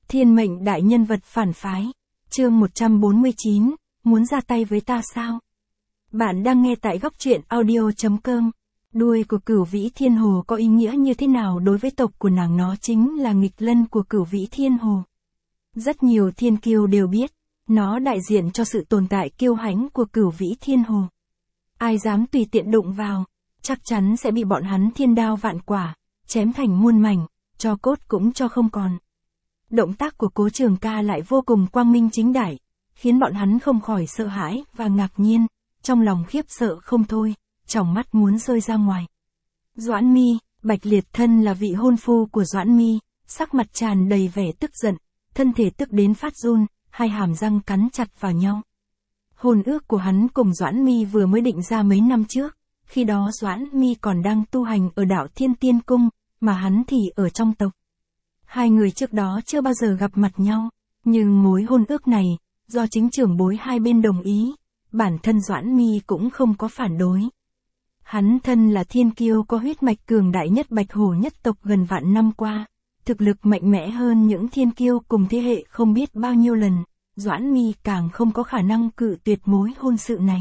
Thiên mệnh đại nhân vật phản phái. Chương 149, muốn ra tay với ta sao? Bạn đang nghe tại góc truyện audio.com. Đuôi của Cửu Vĩ Thiên Hồ có ý nghĩa như thế nào đối với tộc của nàng? Nó chính là nghịch lân của Cửu Vĩ Thiên Hồ. Rất nhiều thiên kiêu đều biết, nó đại diện cho sự tồn tại kiêu hãnh của Cửu Vĩ Thiên Hồ. Ai dám tùy tiện đụng vào, chắc chắn sẽ bị bọn hắn thiên đao vạn quả, chém thành muôn mảnh, cho cốt cũng cho không còn. Động tác của Cố Trường Ca lại vô cùng quang minh chính đại, khiến bọn hắn không khỏi sợ hãi và ngạc nhiên, trong lòng khiếp sợ không thôi, tròng mắt muốn rơi ra ngoài. Doãn Mi, Bạch Liệt thân là vị hôn phu của Doãn Mi, sắc mặt tràn đầy vẻ tức giận, thân thể tức đến phát run, hai hàm răng cắn chặt vào nhau. Hôn ước của hắn cùng Doãn Mi vừa mới định ra mấy năm trước, khi đó Doãn Mi còn đang tu hành ở đạo Thiên Tiên Cung, mà hắn thì ở trong tộc. Hai người trước đó chưa bao giờ gặp mặt nhau, nhưng mối hôn ước này, do chính trưởng bối hai bên đồng ý, bản thân Doãn Mi cũng không có phản đối. Hắn thân là thiên kiêu có huyết mạch cường đại nhất Bạch Hổ nhất tộc gần vạn năm qua, thực lực mạnh mẽ hơn những thiên kiêu cùng thế hệ không biết bao nhiêu lần, Doãn Mi càng không có khả năng cự tuyệt mối hôn sự này.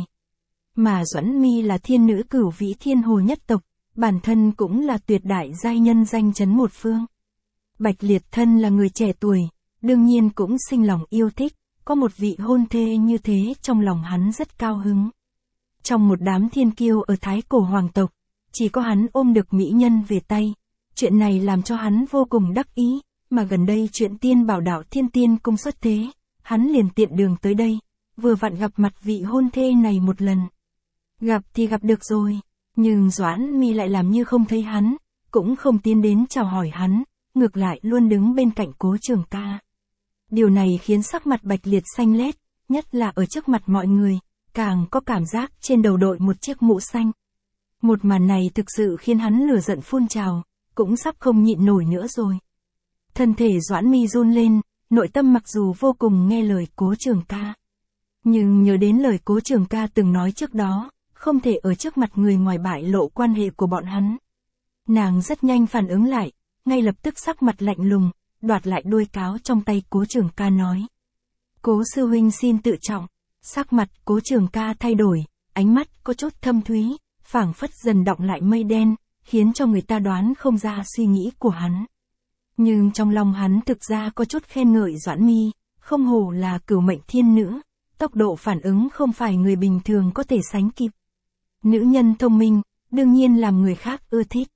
Mà Doãn Mi là thiên nữ Cửu Vĩ Thiên Hồ nhất tộc, bản thân cũng là tuyệt đại giai nhân danh chấn một phương. Bạch Liệt thân là người trẻ tuổi, đương nhiên cũng sinh lòng yêu thích, có một vị hôn thê như thế trong lòng hắn rất cao hứng. Trong một đám thiên kiêu ở Thái Cổ hoàng tộc, chỉ có hắn ôm được mỹ nhân về tay, chuyện này làm cho hắn vô cùng đắc ý, mà gần đây chuyện Tiên Bảo Đạo Thiên Tiên Cung xuất thế, hắn liền tiện đường tới đây, vừa vặn gặp mặt vị hôn thê này một lần. Gặp thì gặp được rồi, nhưng Doãn Mi lại làm như không thấy hắn, cũng không tiến đến chào hỏi hắn, ngược lại luôn đứng bên cạnh Cố Trường Ca. Điều này khiến sắc mặt Bạch Liệt xanh lét, nhất là ở trước mặt mọi người, càng có cảm giác trên đầu đội một chiếc mũ xanh. Một màn này thực sự khiến hắn lửa giận phun trào, cũng sắp không nhịn nổi nữa rồi. Thân thể Doãn Mi run lên, nội tâm mặc dù vô cùng nghe lời Cố Trường Ca, nhưng nhớ đến lời Cố Trường Ca từng nói trước đó, không thể ở trước mặt người ngoài bại lộ quan hệ của bọn hắn. Nàng rất nhanh phản ứng lại, ngay lập tức sắc mặt lạnh lùng, đoạt lại đuôi cáo trong tay Cố Trường Ca nói. Cố sư huynh xin tự trọng. Sắc mặt Cố Trường Ca thay đổi, ánh mắt có chút thâm thúy, phảng phất dần đọng lại mây đen, khiến cho người ta đoán không ra suy nghĩ của hắn. Nhưng trong lòng hắn thực ra có chút khen ngợi Doãn Mi, không hổ là cửu mệnh thiên nữ, tốc độ phản ứng không phải người bình thường có thể sánh kịp. Nữ nhân thông minh, đương nhiên làm người khác ưa thích.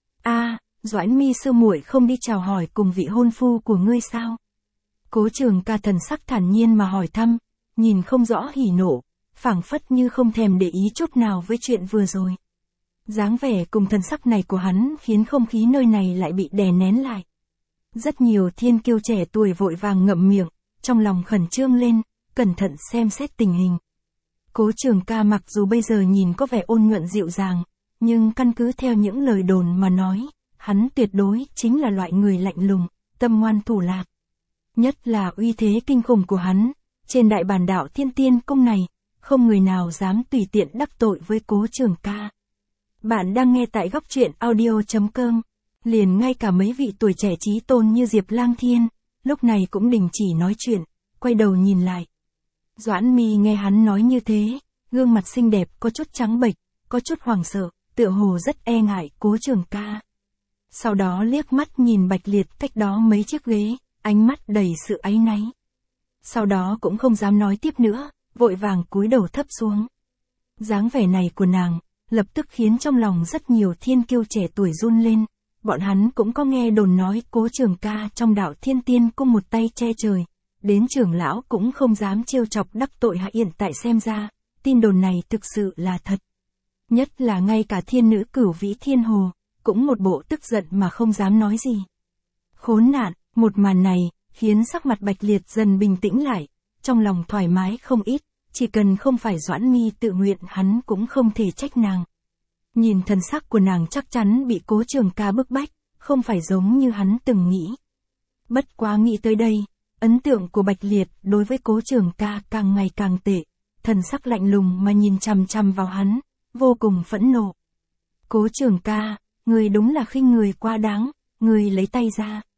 Doãn Mi sư muội không đi chào hỏi cùng vị hôn phu của ngươi sao? Cố Trường Ca thần sắc thản nhiên mà hỏi thăm, nhìn không rõ hỉ nộ, phảng phất như không thèm để ý chút nào với chuyện vừa rồi. Dáng vẻ cùng thần sắc này của hắn khiến không khí nơi này lại bị đè nén lại. Rất nhiều thiên kiêu trẻ tuổi vội vàng ngậm miệng, trong lòng khẩn trương lên, cẩn thận xem xét tình hình. Cố Trường Ca mặc dù bây giờ nhìn có vẻ ôn nhuận dịu dàng, nhưng căn cứ theo những lời đồn mà nói, hắn tuyệt đối chính là loại người lạnh lùng, tâm ngoan thủ lạt. Nhất là uy thế kinh khủng của hắn, trên đại bản đạo Thiên Tiên Cung này, không người nào dám tùy tiện đắc tội với Cố Trường Ca. Bạn đang nghe tại góc truyện audio.com, liền ngay cả mấy vị tuổi trẻ chí tôn như Diệp Lang Thiên, lúc này cũng đình chỉ nói chuyện, quay đầu nhìn lại. Doãn Mi nghe hắn nói như thế, gương mặt xinh đẹp có chút trắng bệch, có chút hoảng sợ, tựa hồ rất e ngại Cố Trường Ca. Sau đó liếc mắt nhìn Bạch Liệt cách đó mấy chiếc ghế, ánh mắt đầy sự áy náy. Sau đó cũng không dám nói tiếp nữa, vội vàng cúi đầu thấp xuống. Dáng vẻ này của nàng, lập tức khiến trong lòng rất nhiều thiên kiêu trẻ tuổi run lên, bọn hắn cũng có nghe đồn nói Cố Trường Ca trong đạo Thiên Tiên Cung một tay che trời, đến trưởng lão cũng không dám trêu chọc đắc tội hạ, hiện tại xem ra, tin đồn này thực sự là thật. Nhất là ngay cả thiên nữ Cửu Vĩ Thiên Hồ, cũng một bộ tức giận mà không dám nói gì. Khốn nạn, một màn này, khiến sắc mặt Bạch Liệt dần bình tĩnh lại, trong lòng thoải mái không ít, chỉ cần không phải Doãn Mi tự nguyện hắn cũng không thể trách nàng. Nhìn thần sắc của nàng chắc chắn bị Cố Trường Ca bức bách, không phải giống như hắn từng nghĩ. Bất quá nghĩ tới đây, ấn tượng của Bạch Liệt đối với Cố Trường Ca càng ngày càng tệ, thần sắc lạnh lùng mà nhìn chằm chằm vào hắn, vô cùng phẫn nộ. Cố Trường Ca, ngươi đúng là khinh người quá đáng, ngươi lấy tay ra.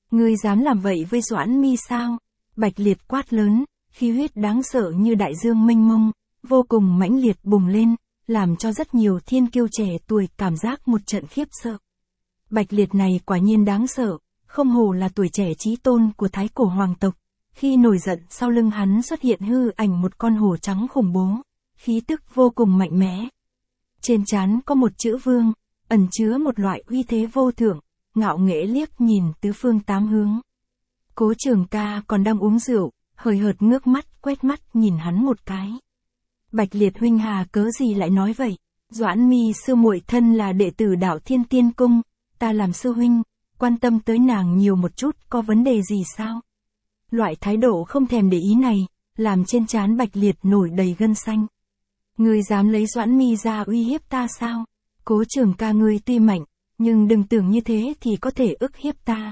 Ngươi dám làm vậy với Doãn Mi sao? Bạch Liệt quát lớn, khí huyết đáng sợ như đại dương mênh mông, vô cùng mãnh liệt bùng lên, làm cho rất nhiều thiên kiêu trẻ tuổi cảm giác một trận khiếp sợ. Bạch Liệt này quả nhiên đáng sợ, không hổ là tuổi trẻ chí tôn của thái cổ hoàng tộc. Khi nổi giận sau lưng hắn xuất hiện hư ảnh một con hổ trắng khủng bố, khí tức vô cùng mạnh mẽ. Trên trán có một chữ vương, ẩn chứa một loại uy thế vô thượng, ngạo nghễ liếc nhìn tứ phương tám hướng. Cố Trường Ca còn đang uống rượu, hời hợt ngước mắt quét mắt nhìn hắn một cái. Bạch Liệt huynh hà cớ gì lại nói vậy? Doãn Mi sư muội thân là đệ tử Đạo Thiên Tiên Cung, ta làm sư huynh, quan tâm tới nàng nhiều một chút có vấn đề gì sao? Loại thái độ không thèm để ý này, làm trên trán Bạch Liệt nổi đầy gân xanh. Ngươi dám lấy Doãn Mi ra uy hiếp ta sao? Cố Trường Ca ngươi tuy mạnh, nhưng đừng tưởng như thế thì có thể ức hiếp ta.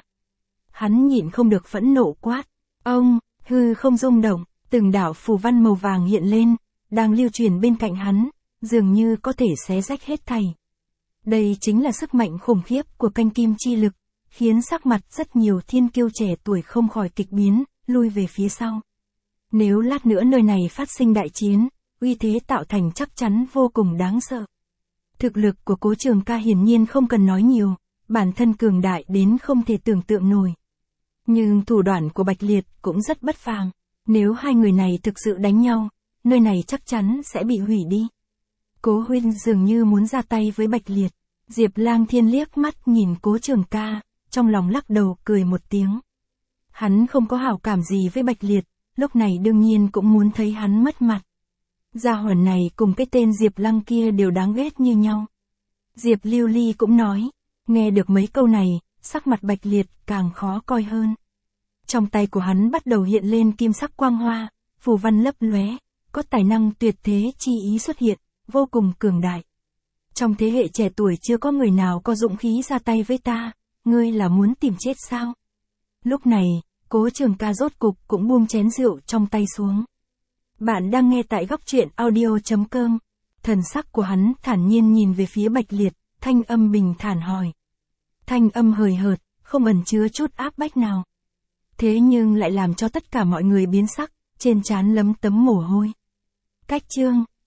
Hắn nhịn không được phẫn nộ quát. Ông, hư không rung động, từng đạo phù văn màu vàng hiện lên, đang lưu truyền bên cạnh hắn, dường như có thể xé rách hết thảy. Đây chính là sức mạnh khủng khiếp của canh kim chi lực, khiến sắc mặt rất nhiều thiên kiêu trẻ tuổi không khỏi kịch biến, lui về phía sau. Nếu lát nữa nơi này phát sinh đại chiến, uy thế tạo thành chắc chắn vô cùng đáng sợ. Thực lực của Cố Trường Ca hiển nhiên không cần nói nhiều, bản thân cường đại đến không thể tưởng tượng nổi. Nhưng thủ đoạn của Bạch Liệt cũng rất bất phàm, nếu hai người này thực sự đánh nhau, nơi này chắc chắn sẽ bị hủy đi. Cố huynh dường như muốn ra tay với Bạch Liệt. Diệp Lang Thiên liếc mắt nhìn Cố Trường Ca, trong lòng lắc đầu cười một tiếng. Hắn không có hảo cảm gì với Bạch Liệt, lúc này đương nhiên cũng muốn thấy hắn mất mặt. Gia hỏa này cùng cái tên Diệp Lăng kia đều đáng ghét như nhau. Diệp Lưu Ly cũng nói, nghe được mấy câu này, sắc mặt Bạch Liệt càng khó coi hơn. Trong tay của hắn bắt đầu hiện lên kim sắc quang hoa, phù văn lấp lóe, có tài năng tuyệt thế chi ý xuất hiện, vô cùng cường đại. Trong thế hệ trẻ tuổi chưa có người nào có dũng khí ra tay với ta, ngươi là muốn tìm chết sao? Lúc này, Cố Trường Ca rốt cục cũng buông chén rượu trong tay xuống. Bạn đang nghe tại góc truyện audio.com. Thần sắc của hắn thản nhiên nhìn về phía Bạch Liệt, thanh âm bình thản hỏi. Thanh âm hời hợt, không ẩn chứa chút áp bách nào. Thế nhưng lại làm cho tất cả mọi người biến sắc, trên trán lấm tấm mồ hôi. Cách chương